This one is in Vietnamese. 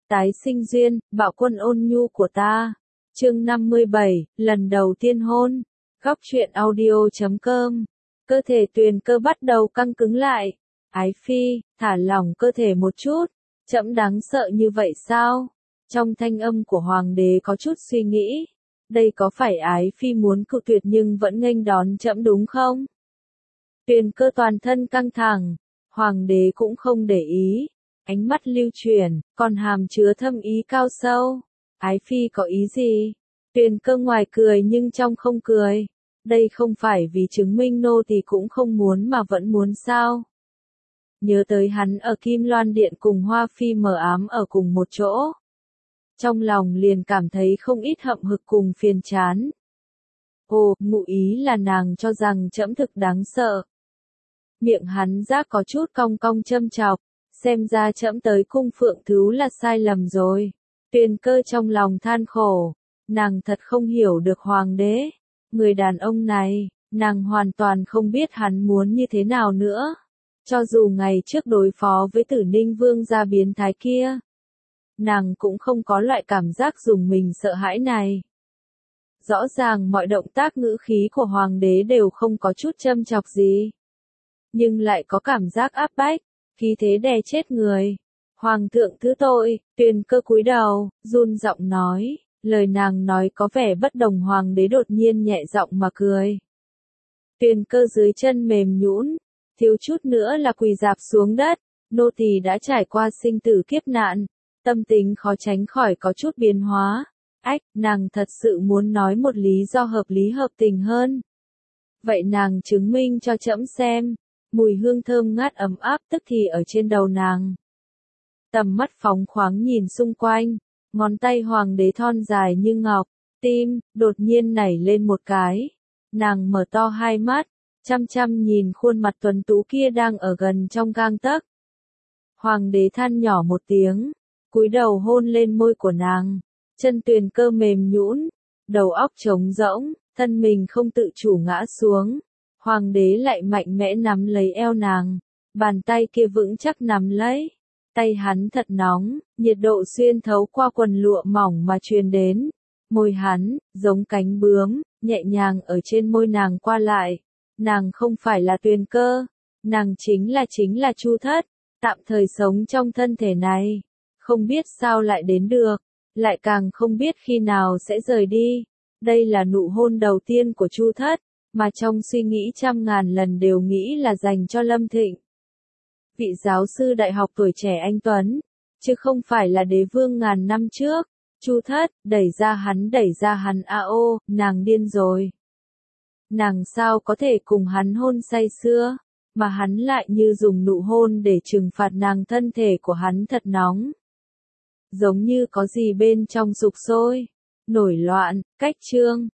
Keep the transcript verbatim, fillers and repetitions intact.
Tái sinh duyên, bạo quân ôn nhu của ta. Chương năm mươi bảy, lần đầu tiên hôn. Góc truyện audio chấm com. Cơ thể Tuyền Cơ bắt đầu căng cứng lại. Ái phi, thả lỏng cơ thể một chút. Trẫm đáng sợ như vậy sao? Trong thanh âm của hoàng đế có chút suy nghĩ. Đây có phải Ái phi muốn cự tuyệt nhưng vẫn nghênh đón trẫm đúng không? Tuyền Cơ toàn thân căng thẳng. Hoàng đế cũng không để ý. Ánh mắt lưu chuyển, còn hàm chứa thâm ý cao sâu. Ái phi có ý gì? Tuyền Cơ ngoài cười nhưng trong không cười. Đây không phải vì chứng minh nô tỳ cũng không muốn mà vẫn muốn sao? Nhớ tới hắn ở Kim Loan Điện cùng Hoa Phi mờ ám ở cùng một chỗ. Trong lòng liền cảm thấy không ít hậm hực cùng phiền chán. Ồ, ngụ ý là nàng cho rằng trẫm thực đáng sợ. Miệng hắn giác có chút cong cong châm chọc. Xem ra trẫm tới cung phượng thứ là sai lầm rồi. Tuyền Cơ trong lòng than khổ. Nàng thật không hiểu được hoàng đế. Người đàn ông này, nàng hoàn toàn không biết hắn muốn như thế nào nữa. Cho dù ngày trước đối phó với Tử Ninh Vương gia biến thái kia, nàng cũng không có loại cảm giác dùng mình sợ hãi này. Rõ ràng mọi động tác ngữ khí của hoàng đế đều không có chút châm chọc gì. Nhưng lại có cảm giác áp bách, khí thế đè chết người. Hoàng thượng thứ tội, Tuyền Cơ cúi đầu, run giọng nói. Lời nàng nói có vẻ bất đồng, hoàng đế đột nhiên nhẹ giọng mà cười. Tuyền Cơ dưới chân mềm nhũn, thiếu chút nữa là quỳ rạp xuống đất. Nô tỳ đã trải qua sinh tử kiếp nạn, tâm tình khó tránh khỏi có chút biến hóa. Ách, nàng thật sự muốn nói một lý do hợp lý hợp tình hơn. Vậy nàng chứng minh cho trẫm xem. Mùi hương thơm ngát ấm áp tức thì ở trên đầu nàng. Tầm mắt phóng khoáng nhìn xung quanh. Ngón tay hoàng đế thon dài như ngọc, tim, đột nhiên nảy lên một cái. Nàng mở to hai mắt, chăm chăm nhìn khuôn mặt tuấn tú kia đang ở gần trong gang tấc. Hoàng đế than nhỏ một tiếng, cúi đầu hôn lên môi của nàng. Chân Tuyền Cơ mềm nhũn, đầu óc trống rỗng, thân mình không tự chủ ngã xuống. Hoàng đế lại mạnh mẽ nắm lấy eo nàng, bàn tay kia vững chắc nắm lấy. Tay hắn thật nóng, nhiệt độ xuyên thấu qua quần lụa mỏng mà truyền đến. Môi hắn, giống cánh bướm, nhẹ nhàng ở trên môi nàng qua lại. Nàng không phải là Tuyền Cơ, nàng chính là chính là Chu Thất, tạm thời sống trong thân thể này. Không biết sao lại đến được, lại càng không biết khi nào sẽ rời đi. Đây là nụ hôn đầu tiên của Chu Thất, mà trong suy nghĩ trăm ngàn lần đều nghĩ là dành cho Lâm Thịnh. Vị giáo sư đại học tuổi trẻ anh tuấn, chứ không phải là đế vương ngàn năm trước. Chu Thất, đẩy ra hắn đẩy ra hắn a ô, nàng điên rồi. Nàng sao có thể cùng hắn hôn say sưa, mà hắn lại như dùng nụ hôn để trừng phạt nàng, thân thể của hắn thật nóng. Giống như có gì bên trong sục sôi, nổi loạn, cách trương,